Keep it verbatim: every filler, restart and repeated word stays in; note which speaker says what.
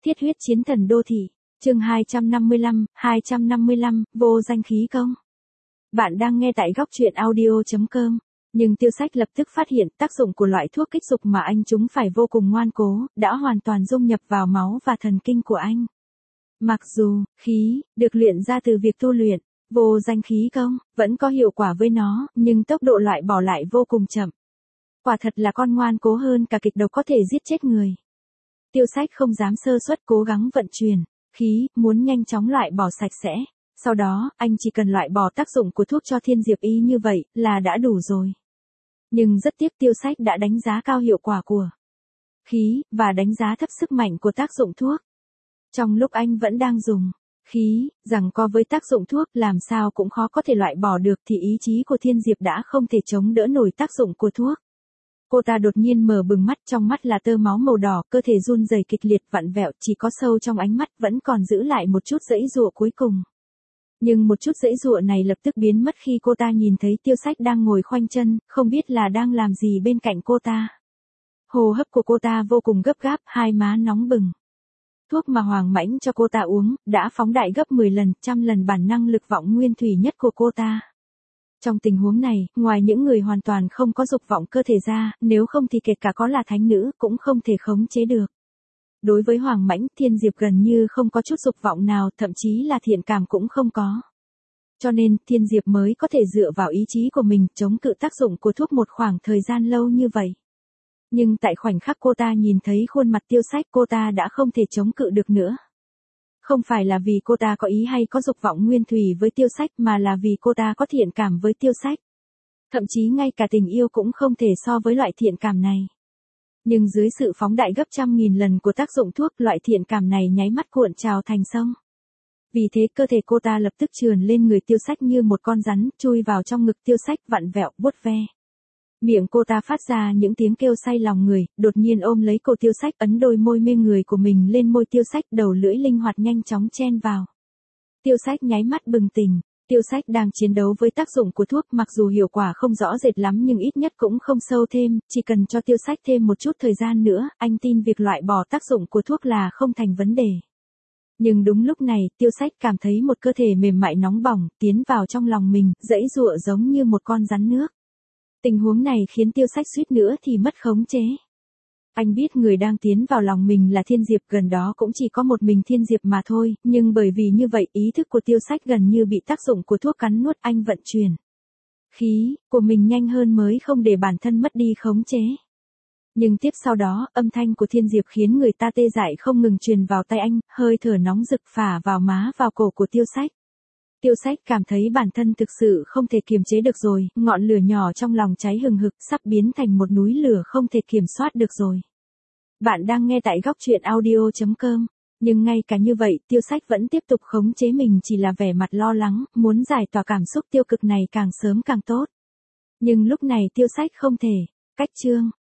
Speaker 1: Thiết huyết chiến thần đô thị, chương hai trăm năm mươi lăm, hai trăm năm mươi lăm, vô danh khí công. Bạn đang nghe tại góc truyện audio chấm com. Nhưng Tiêu Sách lập tức phát hiện tác dụng của loại thuốc kích dục mà anh chúng phải vô cùng ngoan cố, đã hoàn toàn dung nhập vào máu và thần kinh của anh. Mặc dù, khí, được luyện ra từ việc tu luyện, vô danh khí công, vẫn có hiệu quả với nó, nhưng tốc độ loại bỏ lại vô cùng chậm. Quả thật là con ngoan cố hơn cả kịch độc có thể giết chết người. Tiêu Sách không dám sơ suất cố gắng vận chuyển khí, muốn nhanh chóng loại bỏ sạch sẽ. Sau đó, anh chỉ cần loại bỏ tác dụng của thuốc cho Thiên Diệp Y như vậy là đã đủ rồi. Nhưng rất tiếc Tiêu Sách đã đánh giá cao hiệu quả của khí, và đánh giá thấp sức mạnh của tác dụng thuốc. Trong lúc anh vẫn đang dùng khí, giằng co với tác dụng thuốc làm sao cũng khó có thể loại bỏ được thì ý chí của Thiên Diệp đã không thể chống đỡ nổi tác dụng của thuốc. Cô ta đột nhiên mở bừng mắt, trong mắt là tơ máu màu đỏ, cơ thể run rẩy kịch liệt vặn vẹo, chỉ có sâu trong ánh mắt vẫn còn giữ lại một chút giãy giụa cuối cùng. Nhưng một chút giãy giụa này lập tức biến mất khi cô ta nhìn thấy Tiêu Sách đang ngồi khoanh chân, không biết là đang làm gì bên cạnh cô ta. Hô hấp của cô ta vô cùng gấp gáp, hai má nóng bừng. Thuốc mà Hoàng Mãnh cho cô ta uống, đã phóng đại gấp mười lần, trăm lần bản năng lực vọng nguyên thủy nhất của cô ta. Trong tình huống này, ngoài những người hoàn toàn không có dục vọng cơ thể ra, nếu không thì kể cả có là thánh nữ, cũng không thể khống chế được. Đối với Hoàng Mãnh, Thiên Diệp gần như không có chút dục vọng nào, thậm chí là thiện cảm cũng không có. Cho nên, Thiên Diệp mới có thể dựa vào ý chí của mình, chống cự tác dụng của thuốc một khoảng thời gian lâu như vậy. Nhưng tại khoảnh khắc cô ta nhìn thấy khuôn mặt Tiêu Sách, cô ta đã không thể chống cự được nữa. Không phải là vì cô ta có ý hay có dục vọng nguyên thủy với Tiêu Sách, mà là vì cô ta có thiện cảm với Tiêu Sách. Thậm chí ngay cả tình yêu cũng không thể so với loại thiện cảm này. Nhưng dưới sự phóng đại gấp trăm nghìn lần của tác dụng thuốc, loại thiện cảm này nháy mắt cuộn trào thành sông. Vì thế cơ thể cô ta lập tức trườn lên người Tiêu Sách như một con rắn, chui vào trong ngực Tiêu Sách vặn vẹo, vuốt ve. Miệng cô ta phát ra những tiếng kêu say lòng người, đột nhiên ôm lấy cổ Tiêu Sách, ấn đôi môi mê người của mình lên môi Tiêu Sách, đầu lưỡi linh hoạt nhanh chóng chen vào. Tiêu Sách nháy mắt bừng tỉnh. Tiêu Sách đang chiến đấu với tác dụng của thuốc, mặc dù hiệu quả không rõ rệt lắm nhưng ít nhất cũng không sâu thêm, chỉ cần cho Tiêu Sách thêm một chút thời gian nữa, anh tin việc loại bỏ tác dụng của thuốc là không thành vấn đề. Nhưng đúng lúc này, Tiêu Sách cảm thấy một cơ thể mềm mại nóng bỏng, tiến vào trong lòng mình, giãy giụa giống như một con rắn nước. Tình huống này khiến Tiêu Sách suýt nữa thì mất khống chế. Anh biết người đang tiến vào lòng mình là Thiên Diệp, gần đó cũng chỉ có một mình Thiên Diệp mà thôi, nhưng bởi vì như vậy ý thức của Tiêu Sách gần như bị tác dụng của thuốc cắn nuốt, anh vận chuyển khí của mình nhanh hơn mới không để bản thân mất đi khống chế. Nhưng tiếp sau đó, âm thanh của Thiên Diệp khiến người ta tê dại không ngừng truyền vào tai anh, hơi thở nóng rực phả vào má vào cổ của Tiêu Sách. Tiêu Sách cảm thấy bản thân thực sự không thể kiềm chế được rồi, ngọn lửa nhỏ trong lòng cháy hừng hực, sắp biến thành một núi lửa không thể kiểm soát được rồi. Bạn đang nghe tại góc truyện audio chấm com. Nhưng ngay cả như vậy, Tiêu Sách vẫn tiếp tục khống chế mình, chỉ là vẻ mặt lo lắng, muốn giải tỏa cảm xúc tiêu cực này càng sớm càng tốt. Nhưng lúc này Tiêu Sách không thể. Cách chương,